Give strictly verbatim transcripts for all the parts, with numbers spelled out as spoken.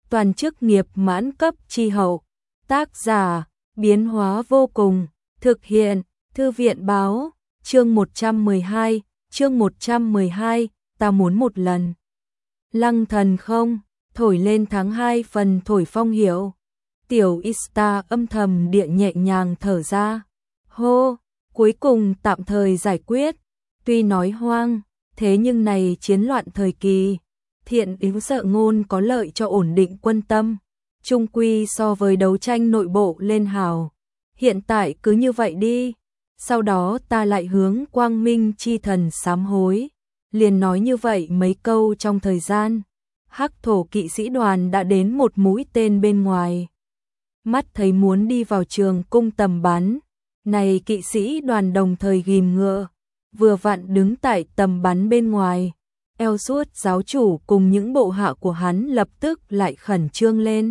toàn chức nghiệp mãn cấp chi hậu. Tác giả, biến hóa vô cùng, thực hiện, thư viện báo, chương một trăm mười hai, chương một trăm mười hai, ta muốn một lần. Lăng thần không, thổi lên tháng hai phần thổi phong hiểu. Tiểu Ista âm thầm địa nhẹ nhàng thở ra. Hô, cuối cùng tạm thời giải quyết. Tuy nói hoang, thế nhưng này chiến loạn thời kỳ, thiện yếu sợ ngôn có lợi cho ổn định quân tâm. Trung quy so với đấu tranh nội bộ lên hào. Hiện tại cứ như vậy đi. Sau đó ta lại hướng Quang Minh chi thần sám hối. Liền nói như vậy mấy câu trong thời gian. Hắc thổ kỵ sĩ đoàn đã đến một mũi tên bên ngoài. Mắt thấy muốn đi vào trường cung tầm bắn. Này kỵ sĩ đoàn đồng thời ghim ngựa. Vừa vặn đứng tại tầm bắn bên ngoài. Eo suốt giáo chủ cùng những bộ hạ của hắn lập tức lại khẩn trương lên.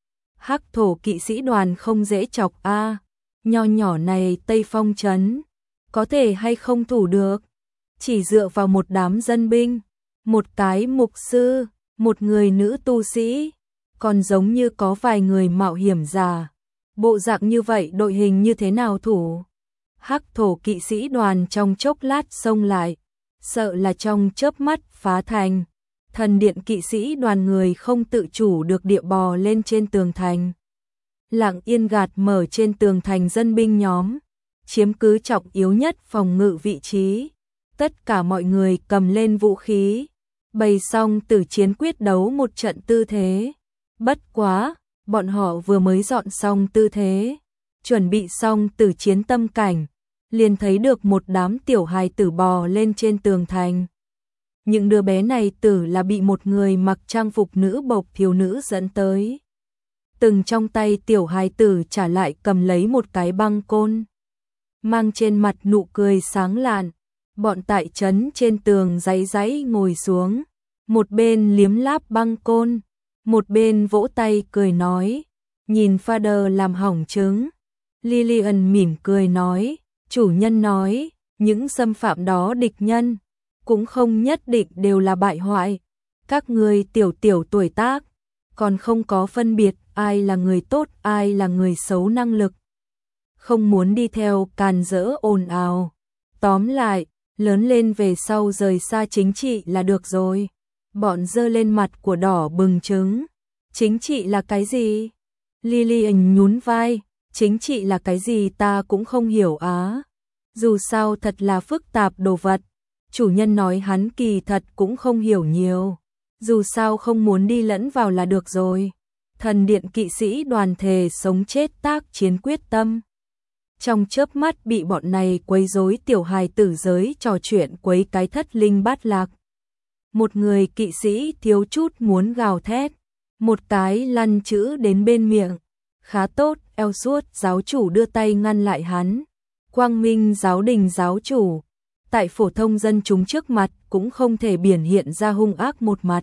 Hắc thổ kỵ sĩ đoàn không dễ chọc a, nho nhỏ này Tây Phong trấn, có thể hay không thủ được, chỉ dựa vào một đám dân binh, một cái mục sư, một người nữ tu sĩ, còn giống như có vài người mạo hiểm giả, bộ dạng như vậy đội hình như thế nào thủ? Hắc thổ kỵ sĩ đoàn trong chốc lát xông lại, sợ là trong chớp mắt phá thành. Thần điện kỵ sĩ đoàn người không tự chủ được địa bò lên trên tường thành. Lặng yên gạt mở trên tường thành dân binh nhóm, chiếm cứ trọng yếu nhất phòng ngự vị trí. Tất cả mọi người cầm lên vũ khí, bày xong tử chiến quyết đấu một trận tư thế. Bất quá, bọn họ vừa mới dọn xong tư thế, chuẩn bị xong tử chiến tâm cảnh, liền thấy được một đám tiểu hài tử bò lên trên tường thành. Những đứa bé này tử là bị một người mặc trang phục nữ bộc thiếu nữ dẫn tới. Từng trong tay tiểu hài tử trả lại cầm lấy một cái băng côn. Mang trên mặt nụ cười sáng lạn, bọn tại trấn trên tường giãy giãy ngồi xuống. Một bên liếm láp băng côn, một bên vỗ tay cười nói, nhìn Father làm hỏng trứng. Lillian mỉm cười nói, chủ nhân nói, những xâm phạm đó địch nhân cũng không nhất định đều là bại hoại. Các người tiểu tiểu tuổi tác, còn không có phân biệt ai là người tốt, ai là người xấu năng lực. Không muốn đi theo càn rỡ ồn ào. Tóm lại, lớn lên về sau rời xa chính trị là được rồi. Bọn giơ lên mặt của đỏ bừng trứng. Chính trị là cái gì? Lillian nhún vai, chính trị là cái gì ta cũng không hiểu á. Dù sao thật là phức tạp đồ vật. Chủ nhân nói hắn kỳ thật cũng không hiểu nhiều. Dù sao không muốn đi lẫn vào là được rồi. Thần điện kỵ sĩ đoàn thề sống chết tác chiến quyết tâm. Trong chớp mắt bị bọn này quấy rối tiểu hài tử giới trò chuyện quấy cái thất linh bát lạc. Một người kỵ sĩ thiếu chút muốn gào thét. Một cái lăn chữ đến bên miệng. Khá tốt, eo suốt giáo chủ đưa tay ngăn lại hắn. Quang Minh giáo đình giáo chủ. Tại phổ thông dân chúng trước mặt cũng không thể biểu hiện ra hung ác một mặt,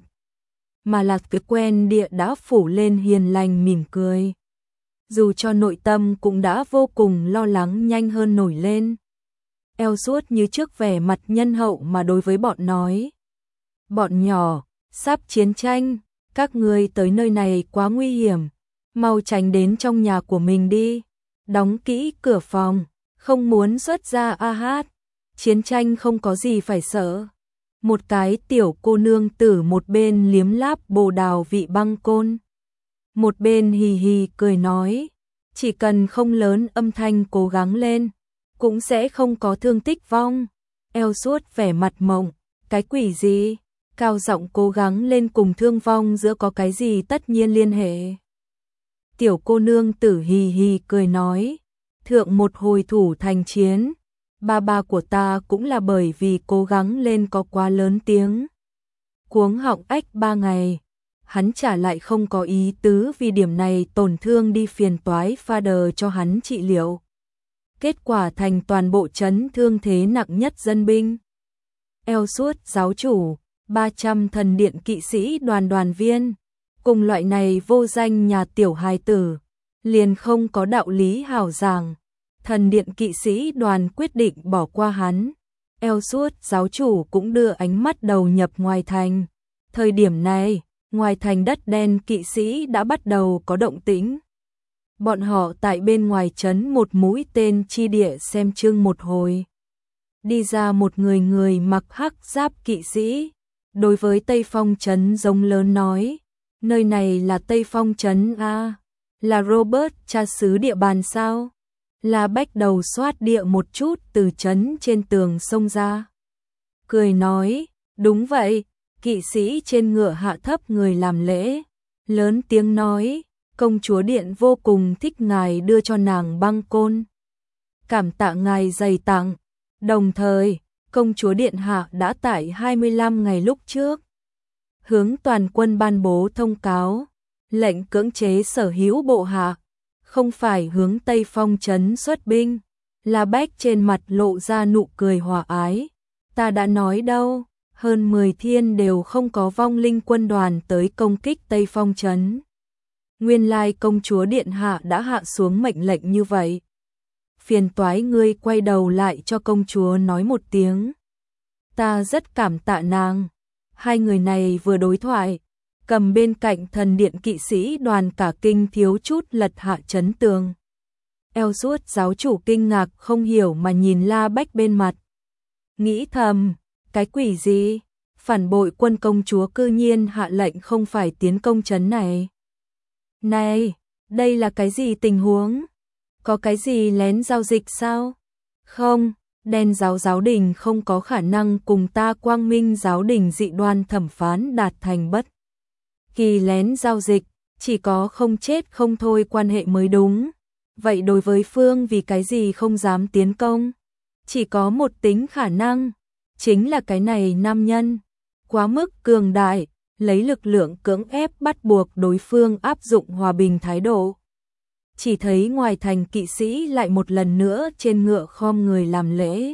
mà là cái quen địa đã phủ lên hiền lành mỉm cười. Dù cho nội tâm cũng đã vô cùng lo lắng nhanh hơn nổi lên. Eo suốt như trước vẻ mặt nhân hậu mà đối với bọn nói. Bọn nhỏ, sắp chiến tranh, các ngươi tới nơi này quá nguy hiểm, mau tránh đến trong nhà của mình đi, đóng kỹ cửa phòng, không muốn xuất ra a hát. Chiến tranh không có gì phải sợ. Một cái tiểu cô nương tử một bên liếm láp bồ đào vị băng côn, một bên hì hì cười nói, chỉ cần không lớn âm thanh cố gắng lên, cũng sẽ không có thương tích vong. Eo suốt vẻ mặt mộng, cái quỷ gì? Cao giọng cố gắng lên cùng thương vong giữa có cái gì tất nhiên liên hệ. Tiểu cô nương tử hì hì cười nói, thượng một hồi thủ thành chiến, ba ba của ta cũng là bởi vì cố gắng lên có quá lớn tiếng. Cuống họng ách ba ngày, hắn trả lại không có ý tứ vì điểm này tổn thương đi phiền toái Father cho hắn trị liệu. Kết quả thành toàn bộ chấn thương thế nặng nhất dân binh. Eo suốt giáo chủ, ba trăm thần điện kỵ sĩ đoàn đoàn viên, cùng loại này vô danh nhà tiểu hài tử, liền không có đạo lý hảo giảng. Thần điện kỵ sĩ đoàn quyết định bỏ qua hắn. Eo suốt giáo chủ cũng đưa ánh mắt đầu nhập ngoài thành. Thời điểm này, ngoài thành đất đen kỵ sĩ đã bắt đầu có động tĩnh. Bọn họ tại bên ngoài trấn một mũi tên chi địa xem chương một hồi. Đi ra một người người mặc hắc giáp kỵ sĩ, đối với Tây Phong trấn giống lớn nói, nơi này là Tây Phong trấn a, là Robert cha xứ địa bàn sao? La Bách đầu xoát địa một chút từ trấn trên tường xông ra. Cười nói, đúng vậy, kỵ sĩ trên ngựa hạ thấp người làm lễ, lớn tiếng nói, công chúa điện vô cùng thích ngài đưa cho nàng băng côn. Cảm tạ ngài dày tặng, đồng thời, công chúa điện hạ đã tại hai mươi lăm ngày lúc trước hướng toàn quân ban bố thông cáo, lệnh cưỡng chế sở hữu bộ hạ, không phải hướng Tây Phong trấn xuất binh. La Bách trên mặt lộ ra nụ cười hòa ái, ta đã nói đâu, hơn mười thiên đều không có vong linh quân đoàn tới công kích Tây Phong trấn. Nguyên lai công chúa điện hạ đã hạ xuống mệnh lệnh như vậy. Phiền toái ngươi quay đầu lại cho công chúa nói một tiếng. Ta rất cảm tạ nàng. Hai người này vừa đối thoại, cầm bên cạnh thần điện kỵ sĩ đoàn cả kinh thiếu chút lật hạ chấn tường. Eo suốt giáo chủ kinh ngạc không hiểu mà nhìn La Bách bên mặt. Nghĩ thầm, cái quỷ gì? Phản bội quân công chúa cư nhiên hạ lệnh không phải tiến công trấn này. Này, đây là cái gì tình huống? Có cái gì lén giao dịch sao? Không, đen giáo giáo đình không có khả năng cùng ta quang minh giáo đình dị đoan thẩm phán đạt thành bất kỳ lén giao dịch, chỉ có không chết không thôi quan hệ mới đúng. Vậy đối với phương vì cái gì không dám tiến công? Chỉ có một tính khả năng, chính là cái này nam nhân quá mức cường đại, lấy lực lượng cưỡng ép bắt buộc đối phương áp dụng hòa bình thái độ. Chỉ thấy ngoài thành kỵ sĩ lại một lần nữa trên ngựa khom người làm lễ.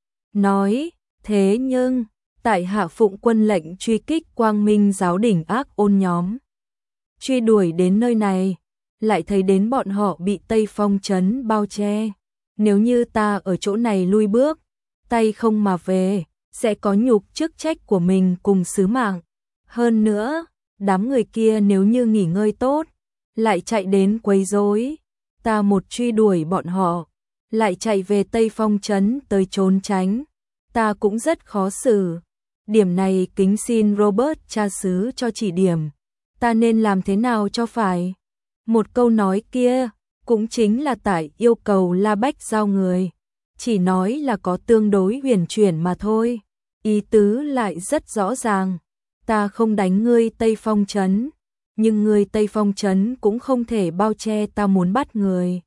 Nói, thế nhưng, tại hạ phụng quân lệnh truy kích quang minh giáo đỉnh ác ôn nhóm. Truy đuổi đến nơi này, lại thấy đến bọn họ bị Tây Phong trấn bao che. Nếu như ta ở chỗ này lui bước, tay không mà về, sẽ có nhục chức trách của mình cùng sứ mạng. Hơn nữa, đám người kia nếu như nghỉ ngơi tốt, lại chạy đến quấy rối, ta một truy đuổi bọn họ, lại chạy về Tây Phong trấn tới trốn tránh, ta cũng rất khó xử. Điểm này kính xin Robert cha xứ cho chỉ điểm, ta nên làm thế nào cho phải. Một câu nói kia, cũng chính là tại yêu cầu La Bách giao người, chỉ nói là có tương đối huyền chuyển mà thôi, ý tứ lại rất rõ ràng, ta không đánh ngươi Tây Phong trấn, nhưng ngươi Tây Phong trấn cũng không thể bao che ta muốn bắt người.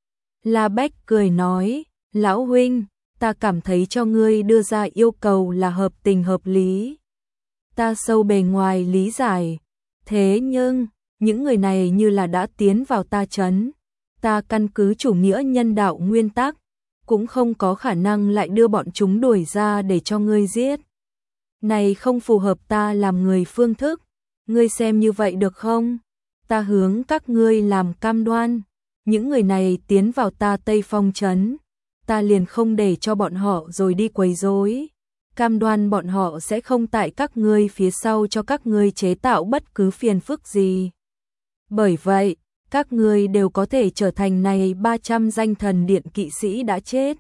La Bách cười nói, lão huynh, ta cảm thấy cho ngươi đưa ra yêu cầu là hợp tình hợp lý. Ta sâu bề ngoài lý giải, thế nhưng, những người này như là đã tiến vào ta trấn, ta căn cứ chủ nghĩa nhân đạo nguyên tắc, cũng không có khả năng lại đưa bọn chúng đuổi ra để cho ngươi giết. Này không phù hợp ta làm người phương thức, ngươi xem như vậy được không? Ta hướng các ngươi làm cam đoan, những người này tiến vào ta Tây Phong trấn, ta liền không để cho bọn họ rồi đi quấy rối. Cam đoan bọn họ sẽ không tại các ngươi phía sau cho các ngươi chế tạo bất cứ phiền phức gì. Bởi vậy, các ngươi đều có thể trở thành này ba trăm danh thần điện kỵ sĩ đã chết.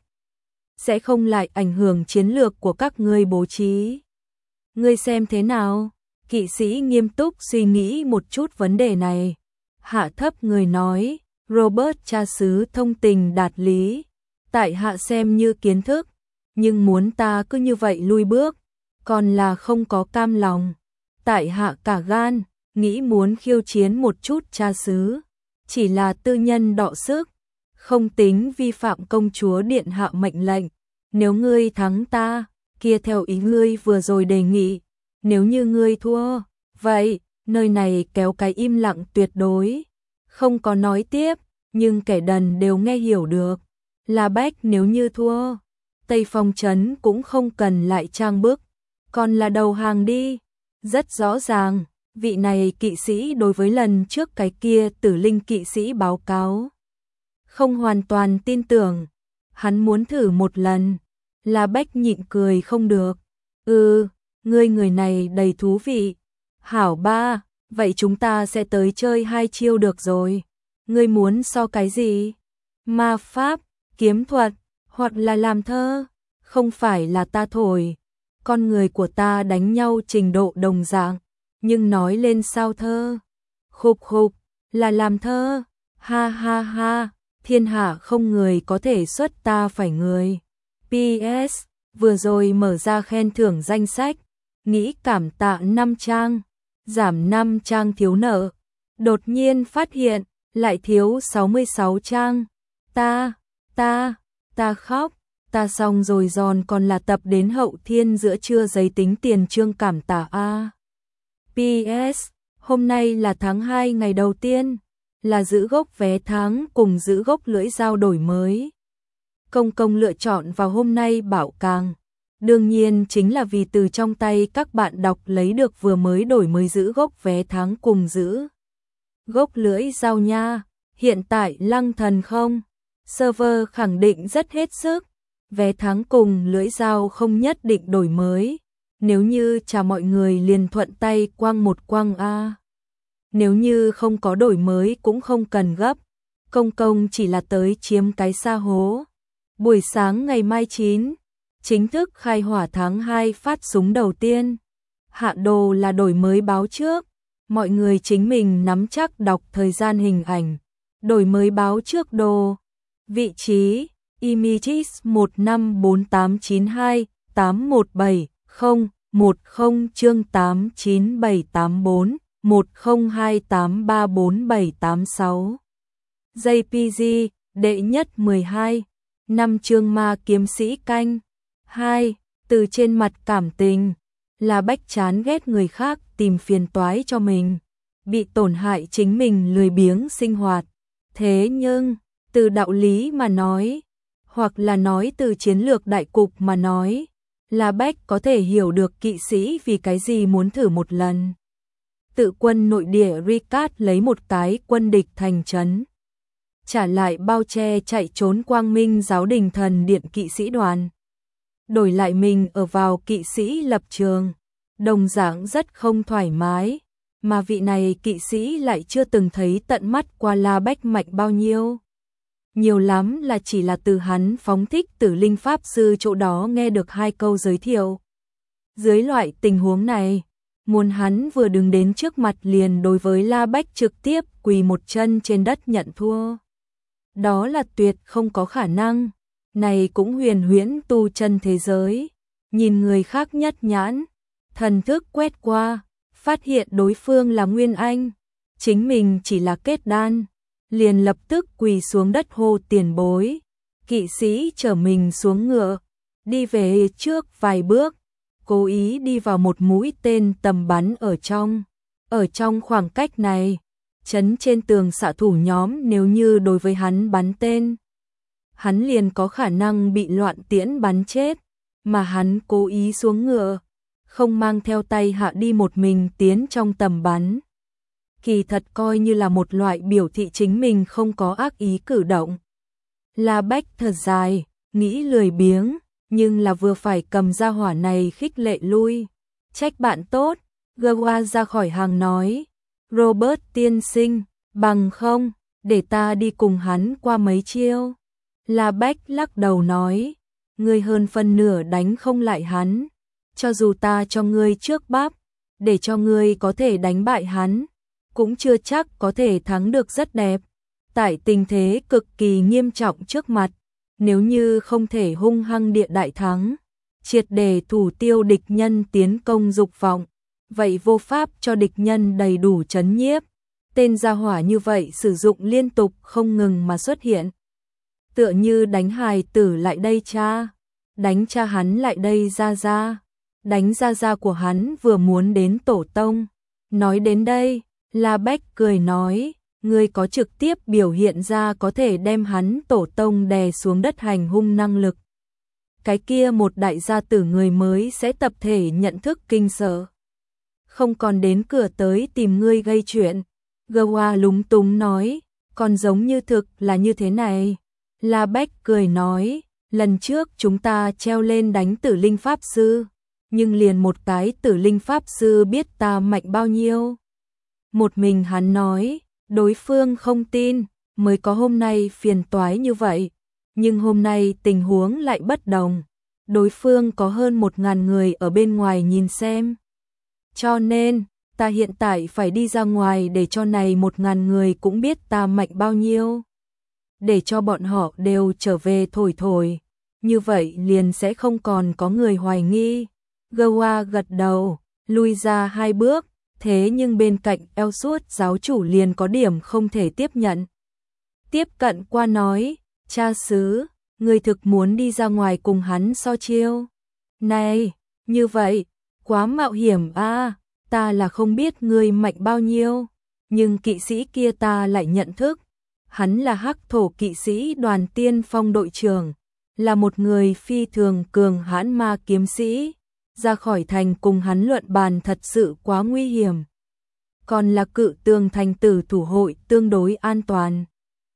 Sẽ không lại ảnh hưởng chiến lược của các ngươi bố trí. Ngươi xem thế nào? Kỵ sĩ nghiêm túc suy nghĩ một chút vấn đề này. Hạ thấp người nói, Robert cha xứ thông tình đạt lý. Tại hạ xem như kiến thức, nhưng muốn ta cứ như vậy lui bước, còn là không có cam lòng. Tại hạ cả gan, nghĩ muốn khiêu chiến một chút cha xứ, chỉ là tư nhân đọ sức, không tính vi phạm công chúa điện hạ mệnh lệnh. Nếu ngươi thắng ta, kia theo ý ngươi vừa rồi đề nghị, nếu như ngươi thua, vậy, nơi này kéo cái im lặng tuyệt đối. Không có nói tiếp, nhưng kẻ đần đều nghe hiểu được. La Bách nếu như thua, Tây Phong trấn cũng không cần lại trang bức, còn là đầu hàng đi. Rất rõ ràng, vị này kỵ sĩ đối với lần trước cái kia tử linh kỵ sĩ báo cáo không hoàn toàn tin tưởng, hắn muốn thử một lần. La Bách nhịn cười không được. Ừ, ngươi người này đầy thú vị. Hảo ba, vậy chúng ta sẽ tới chơi hai chiêu được rồi. Ngươi muốn so cái gì? Ma pháp, kiếm thuật, hoặc là làm thơ? Không phải là ta thổi, con người của ta đánh nhau trình độ đồng dạng, nhưng nói lên sao thơ? Khục khục, là làm thơ, ha ha ha, thiên hạ không người có thể xuất ta phải người. pê ét, vừa rồi mở ra khen thưởng danh sách, nghĩ cảm tạ năm trang, giảm năm trang thiếu nợ, đột nhiên phát hiện, lại thiếu sáu mươi sáu trang, ta, ta, ta khóc, ta xong rồi giòn còn là tập đến hậu thiên giữa trưa giấy tính tiền trương cảm tạ a. pê ét, hôm nay là tháng hai ngày đầu tiên, là giữ gốc vé tháng cùng giữ gốc lưỡi dao đổi mới. Công công lựa chọn vào hôm nay bảo càng. Đương nhiên chính là vì từ trong tay các bạn đọc lấy được vừa mới đổi mới giữ gốc vé tháng cùng giữ gốc lưỡi dao nha. Hiện tại Lăng Thần không server khẳng định rất hết sức, vé tháng cùng lưỡi dao không nhất định đổi mới. Nếu như chả mọi người liền thuận tay quăng một quăng a. Nếu như không có đổi mới cũng không cần gấp, công công chỉ là tới chiếm cái xa hố. Buổi sáng ngày mai chín, chính thức khai hỏa tháng hai phát súng đầu tiên. Hạ đồ là đổi mới báo trước, mọi người chính mình nắm chắc đọc thời gian hình ảnh. Đổi mới báo trước đồ, vị trí, images một năm bốn tám chín hai tám một bảy không một không chương tám chín bảy tám bốn một không hai tám ba bốn bảy tám sáu. jê pê giê, đệ nhất mười hai, năm chương ma kiếm sĩ canh. hai. Từ trên mặt cảm tình, là Bách chán ghét người khác tìm phiền toái cho mình, bị tổn hại chính mình lười biếng sinh hoạt. Thế nhưng, từ đạo lý mà nói, hoặc là nói từ chiến lược đại cục mà nói, là Bách có thể hiểu được kỵ sĩ vì cái gì muốn thử một lần. Tự quân nội địa Ricard lấy một cái quân địch thành trấn, trả lại bao che chạy trốn Quang Minh giáo đình thần điện kỵ sĩ đoàn. Đổi lại mình ở vào kỵ sĩ lập trường, đồng dạng rất không thoải mái, mà vị này kỵ sĩ lại chưa từng thấy tận mắt qua La Bách mạnh bao nhiêu. Nhiều lắm là chỉ là từ hắn phóng thích Tử Linh Pháp Sư chỗ đó nghe được hai câu giới thiệu. Dưới loại tình huống này, muốn hắn vừa đứng đến trước mặt liền đối với La Bách trực tiếp quỳ một chân trên đất nhận thua. Đó là tuyệt không có khả năng. Này cũng huyền huyễn tu chân thế giới, nhìn người khác nhất nhãn, thần thức quét qua, phát hiện đối phương là Nguyên Anh, chính mình chỉ là kết đan, liền lập tức quỳ xuống đất hô tiền bối. Kỵ sĩ chở mình xuống ngựa, đi về trước vài bước, cố ý đi vào một mũi tên tầm bắn ở trong. Ở trong khoảng cách này, chấn trên tường xạ thủ nhóm nếu như đối với hắn bắn tên, hắn liền có khả năng bị loạn tiễn bắn chết, mà hắn cố ý xuống ngựa, không mang theo tay hạ đi một mình tiến trong tầm bắn. Kỳ thật coi như là một loại biểu thị chính mình không có ác ý cử động. La Bách thật dài, nghĩ lười biếng, nhưng là vừa phải cầm ra hỏa này khích lệ lui. Trách bạn tốt, Gawa ra khỏi hàng nói, Robert tiên sinh, bằng không, để ta đi cùng hắn qua mấy chiêu. La Bách lắc đầu nói, ngươi hơn phân nửa đánh không lại hắn, cho dù ta cho ngươi trước bắp, để cho ngươi có thể đánh bại hắn, cũng chưa chắc có thể thắng được rất đẹp. Tại tình thế cực kỳ nghiêm trọng trước mặt, nếu như không thể hung hăng địa đại thắng, triệt để thủ tiêu địch nhân tiến công dục vọng, vậy vô pháp cho địch nhân đầy đủ trấn nhiếp. Tên gia hỏa như vậy sử dụng liên tục không ngừng mà xuất hiện. Tựa như đánh hài tử lại đây cha, đánh cha hắn lại đây ra ra, đánh ra ra của hắn vừa muốn đến tổ tông. Nói đến đây, La Bách cười nói, ngươi có trực tiếp biểu hiện ra có thể đem hắn tổ tông đè xuống đất hành hung năng lực. Cái kia một đại gia tử người mới sẽ tập thể nhận thức kinh sợ, không còn đến cửa tới tìm ngươi gây chuyện. Gawa lúng túng nói, còn giống như thực là như thế này. La Bách cười nói, lần trước chúng ta treo lên đánh Tử Linh Pháp Sư, nhưng liền một cái Tử Linh Pháp Sư biết ta mạnh bao nhiêu. Một mình hắn nói, đối phương không tin, mới có hôm nay phiền toái như vậy. Nhưng hôm nay tình huống lại bất đồng. Đối phương có hơn một ngàn người ở bên ngoài nhìn xem. Cho nên, ta hiện tại phải đi ra ngoài để cho này một ngàn người cũng biết ta mạnh bao nhiêu. Để cho bọn họ đều trở về thổi thổi. Như vậy liền sẽ không còn có người hoài nghi. Goa gật đầu, lui ra hai bước. Thế nhưng bên cạnh eo suốt giáo chủ liền có điểm không thể tiếp nhận. Tiếp cận qua nói, cha xứ, người thực muốn đi ra ngoài cùng hắn so chiêu. Này, như vậy, quá mạo hiểm a, ta là không biết người mạnh bao nhiêu, nhưng kỵ sĩ kia ta lại nhận thức. Hắn là hắc thổ kỵ sĩ đoàn tiên phong đội trưởng, là một người phi thường cường hãn ma kiếm sĩ. Ra khỏi thành cùng hắn luận bàn thật sự quá nguy hiểm. Còn là cự tường thành tử thủ hội tương đối an toàn.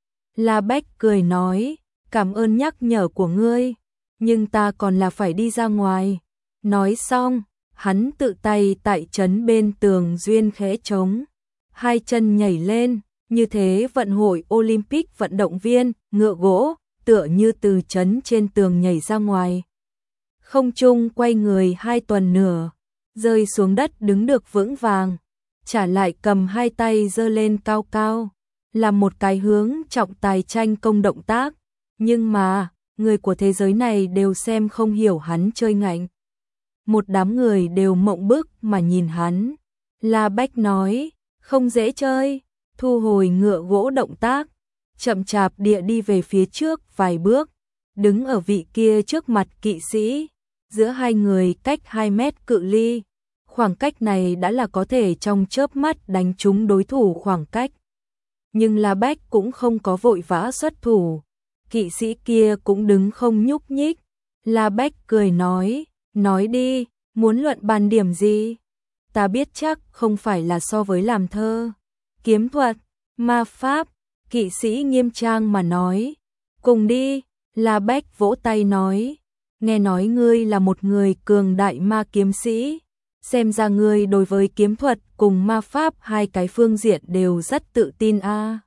La Bách cười nói, cảm ơn nhắc nhở của ngươi, nhưng ta còn là phải đi ra ngoài. Nói xong, hắn tự tay tại trấn bên tường duyên khẽ trống, hai chân nhảy lên, như thế vận hội Olympic vận động viên, ngựa gỗ, tựa như từ trấn trên tường nhảy ra ngoài. Không trung quay người hai tuần nửa, rơi xuống đất đứng được vững vàng, trả lại cầm hai tay giơ lên cao cao, làm một cái hướng trọng tài tranh công động tác, nhưng mà, người của thế giới này đều xem không hiểu hắn chơi ngạnh. Một đám người đều mộng bức mà nhìn hắn. La Bách nói, không dễ chơi, thu hồi ngựa gỗ động tác, chậm chạp địa đi về phía trước vài bước, đứng ở vị kia trước mặt kỵ sĩ. Giữa hai người cách hai mét cự ly, khoảng cách này đã là có thể trong chớp mắt đánh trúng đối thủ khoảng cách. Nhưng La Bách cũng không có vội vã xuất thủ, kỵ sĩ kia cũng đứng không nhúc nhích. La Bách cười nói, nói đi, muốn luận bàn điểm gì? Ta biết chắc không phải là so với làm thơ, kiếm thuật, ma pháp, kỵ sĩ nghiêm trang mà nói. Cùng đi, La Bách vỗ tay nói. Nghe nói ngươi là một người cường đại ma kiếm sĩ, xem ra ngươi đối với kiếm thuật cùng ma pháp hai cái phương diện đều rất tự tin a. À.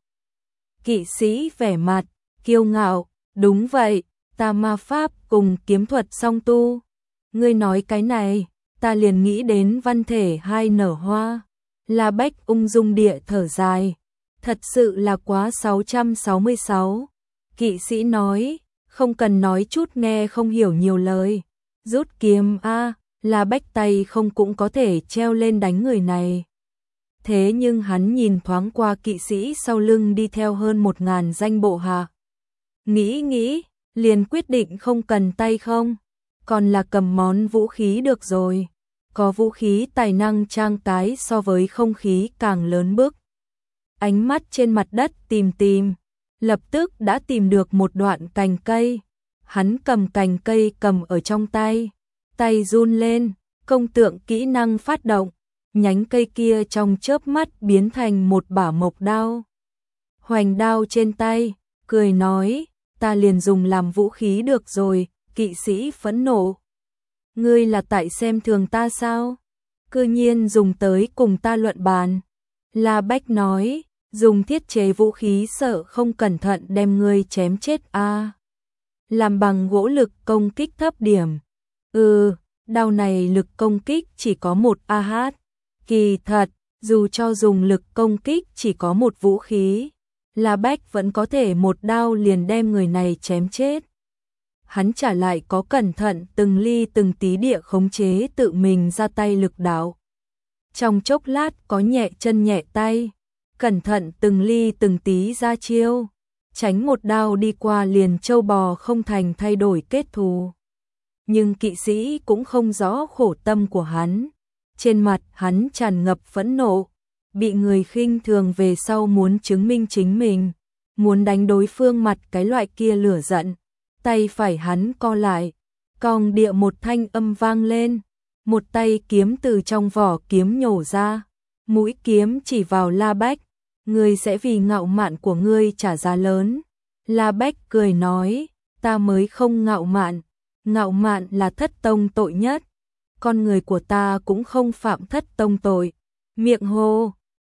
Kỵ sĩ vẻ mặt kiêu ngạo, đúng vậy, ta ma pháp cùng kiếm thuật song tu. Ngươi nói cái này, ta liền nghĩ đến văn thể hai nở hoa. La Bách ung dung địa thở dài, thật sự là quá sáu trăm sáu mươi sáu. Kỵ sĩ nói, không cần nói chút nghe không hiểu nhiều lời. Rút kiếm a, La Bách tay không cũng có thể treo lên đánh người này. Thế nhưng hắn nhìn thoáng qua kỵ sĩ sau lưng đi theo hơn một ngàn danh bộ hạ. Nghĩ nghĩ, liền quyết định không cần tay không, còn là cầm món vũ khí được rồi. Có vũ khí tài năng trang cái so với không khí càng lớn bức. Ánh mắt trên mặt đất tìm tìm, lập tức đã tìm được một đoạn cành cây. Hắn cầm cành cây cầm ở trong tay, tay run lên, công tượng kỹ năng phát động, nhánh cây kia trong chớp mắt biến thành một bả mộc đao. Hoành đao trên tay, cười nói, ta liền dùng làm vũ khí được rồi. Kỵ sĩ phẫn nộ, ngươi là tại xem thường ta sao? Cư nhiên dùng tới cùng ta luận bàn. La Bách nói, dùng thiết chế vũ khí sợ không cẩn thận đem ngươi chém chết a. À. Làm bằng gỗ lực công kích thấp điểm. Ừ, đao này lực công kích chỉ có một a hát. Kỳ thật, dù cho dùng lực công kích chỉ có một vũ khí, La Bách vẫn có thể một đao liền đem người này chém chết. Hắn trả lại có cẩn thận từng ly từng tí địa khống chế tự mình ra tay lực đạo. Trong chốc lát có nhẹ chân nhẹ tay, cẩn thận từng ly từng tí ra chiêu, tránh một đao đi qua liền trâu bò không thành thay đổi kết thù. Nhưng kỵ sĩ cũng không rõ khổ tâm của hắn, trên mặt hắn tràn ngập phẫn nộ, bị người khinh thường về sau muốn chứng minh chính mình, muốn đánh đối phương mặt cái loại kia lửa giận. Tay phải hắn co lại, cong địa một thanh âm vang lên, một tay kiếm từ trong vỏ kiếm nhổ ra, mũi kiếm chỉ vào La Bách, ngươi sẽ vì ngạo mạn của ngươi trả giá lớn. La Bách cười nói, ta mới không ngạo mạn, ngạo mạn là thất tông tội nhất, con người của ta cũng không phạm thất tông tội. Miệng hô,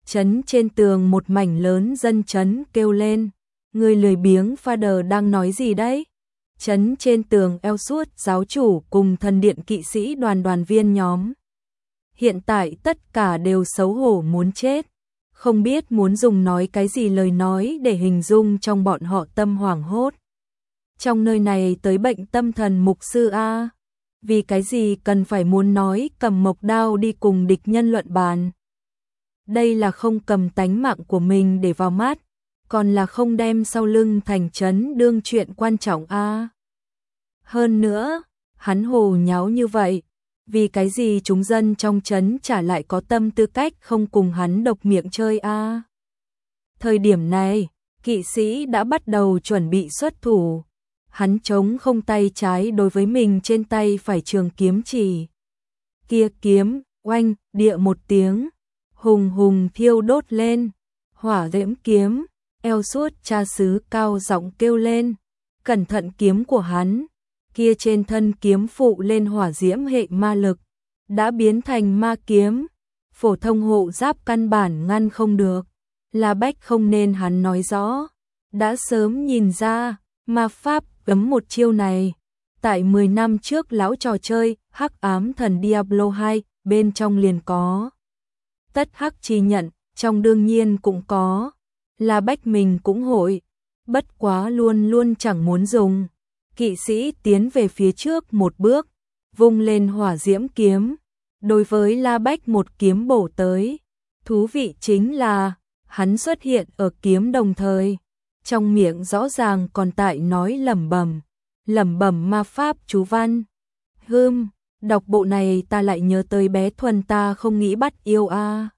Trấn trên tường một mảnh lớn dân trấn kêu lên, người lười biếng Father đang nói gì đấy? Trấn trên tường eo suốt giáo chủ cùng thần điện kỵ sĩ đoàn đoàn viên nhóm. Hiện tại tất cả đều xấu hổ muốn chết, không biết muốn dùng nói cái gì lời nói để hình dung trong bọn họ tâm hoảng hốt. Trong nơi này tới bệnh tâm thần mục sư A, vì cái gì cần phải muốn nói cầm mộc đao đi cùng địch nhân luận bàn. Đây là không cầm tánh mạng của mình để vào mắt, còn là không đem sau lưng thành trấn đương chuyện quan trọng A. Hơn nữa, hắn hồ nháo như vậy, vì cái gì chúng dân trong trấn chả lại có tâm tư cách không cùng hắn độc miệng chơi A. Thời điểm này, kỵ sĩ đã bắt đầu chuẩn bị xuất thủ. Hắn chống không tay trái đối với mình trên tay phải trường kiếm chỉ. Kia kiếm, oanh, địa một tiếng, hùng hùng thiêu đốt lên. Hỏa diễm kiếm, eo suốt cha xứ cao giọng kêu lên. Cẩn thận kiếm của hắn, kia trên thân kiếm phụ lên hỏa diễm hệ ma lực, đã biến thành ma kiếm. Phổ thông hộ giáp căn bản ngăn không được. La Bách không nên hắn nói rõ, đã sớm nhìn ra, ma pháp cấm một chiêu này. Tại mười năm trước lão trò chơi Hắc Ám Thần Diablo hai bên trong liền có. Tất hắc chi nhận, trong đương nhiên cũng có. La Bách mình cũng hội, bất quá luôn luôn chẳng muốn dùng. Kỵ sĩ tiến về phía trước một bước, vung lên hỏa diễm kiếm, đối với La Bách một kiếm bổ tới. Thú vị chính là, hắn xuất hiện ở kiếm đồng thời, trong miệng rõ ràng còn tại nói lẩm bẩm, lẩm bẩm ma pháp chú văn. Hừm, đọc bộ này ta lại nhớ tới bé Thuần ta không nghĩ bắt yêu a.